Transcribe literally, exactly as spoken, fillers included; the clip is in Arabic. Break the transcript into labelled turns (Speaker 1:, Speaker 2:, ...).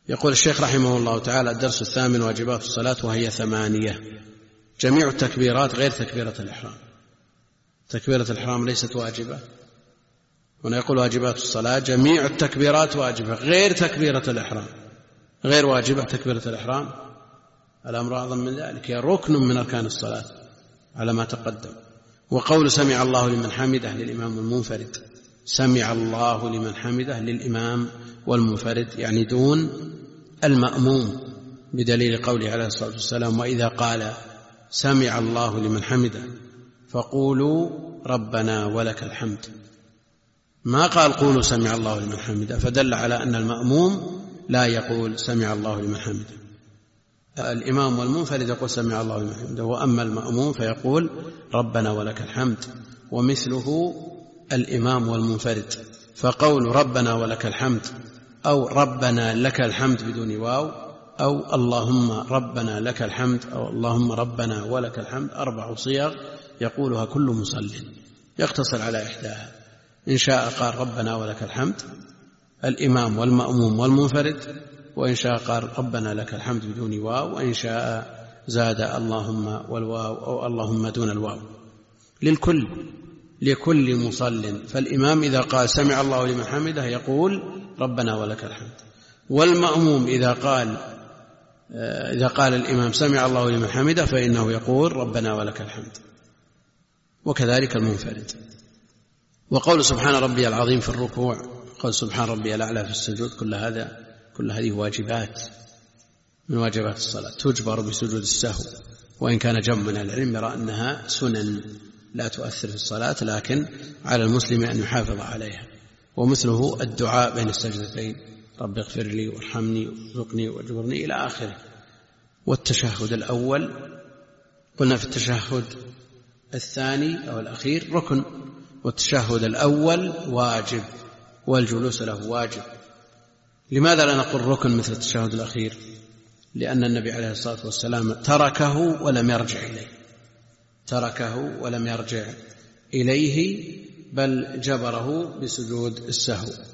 Speaker 1: يقول الشيخ رحمه الله تعالى: الدرس الثامن: واجبات الصلاة، وهي ثمانية. جميع التكبيرات غير تكبيرة الإحرام. تكبيرة الإحرام ليست واجبة. هنا يقول واجبات الصلاة جميع التكبيرات واجبة غير تكبيرة الإحرام. غير واجبة تكبيرة الإحرام، الأمر أعظم من ذلك، هي ركن من أركان الصلاة على ما تقدم. وقول سمع الله لمن حمده للإمام والمنفرد، سمع الله لمن حمده للإمام والمنفرد، يعني دون المأموم، بدليل قوله عليه الصلاة والسلام: وإذا قال سمع الله لمن حمده فقولوا ربنا ولك الحمد. ما قال قولوا سمع الله لمن حمده، فدل على أن المأموم لا يقول سمع الله لمن حمده. الإمام والمنفرد يقول سمع الله لمن حمده، وأما المأموم فيقول ربنا ولك الحمد، ومثله الإمام والمنفرد. فقول ربنا ولك الحمد أو ربنا لك الحمد بدون واو، أو اللهم ربنا لك الحمد، أو اللهم ربنا ولك الحمد، أربع صيغ يقولها كل مصل، يقتصر على إحداها. إن شاء قال ربنا ولك الحمد الإمام والمأموم والمنفرد، وإن شاء قال ربنا لك الحمد بدون واو، وإن شاء زاد اللهم والواو أو اللهم دون الواو، للكل لكل مصل. فالإمام إذا قال سمع الله لمن حمده يقول ربنا ولك الحمد، والمأموم إذا قال إذا قال الإمام سمع الله لمن حمده فإنه يقول ربنا ولك الحمد، وكذلك المنفرد. وقول سبحان ربي العظيم في الركوع، قول سبحان ربي الأعلى في السجود، كل هذا كل هذه واجبات من واجبات الصلاة، تجبر بسجود السهو، وإن كان جمع من العلم يرى أنها سنن لا تؤثر في الصلاة، لكن على المسلم أن يحافظ عليها. ومثله الدعاء بين السجدتين: رب اغفر لي وارحمني وارزقني واجبرني إلى آخره. والتشهد الأول قلنا في التشهد الثاني أو الأخير ركن، والتشهد الأول واجب، والجلوس له واجب. لماذا لا نقول ركن مثل التشهد الأخير؟ لأن النبي عليه الصلاة والسلام تركه ولم يرجع إليه، تركه ولم يرجع إليه، بل جبره بسجود السهو.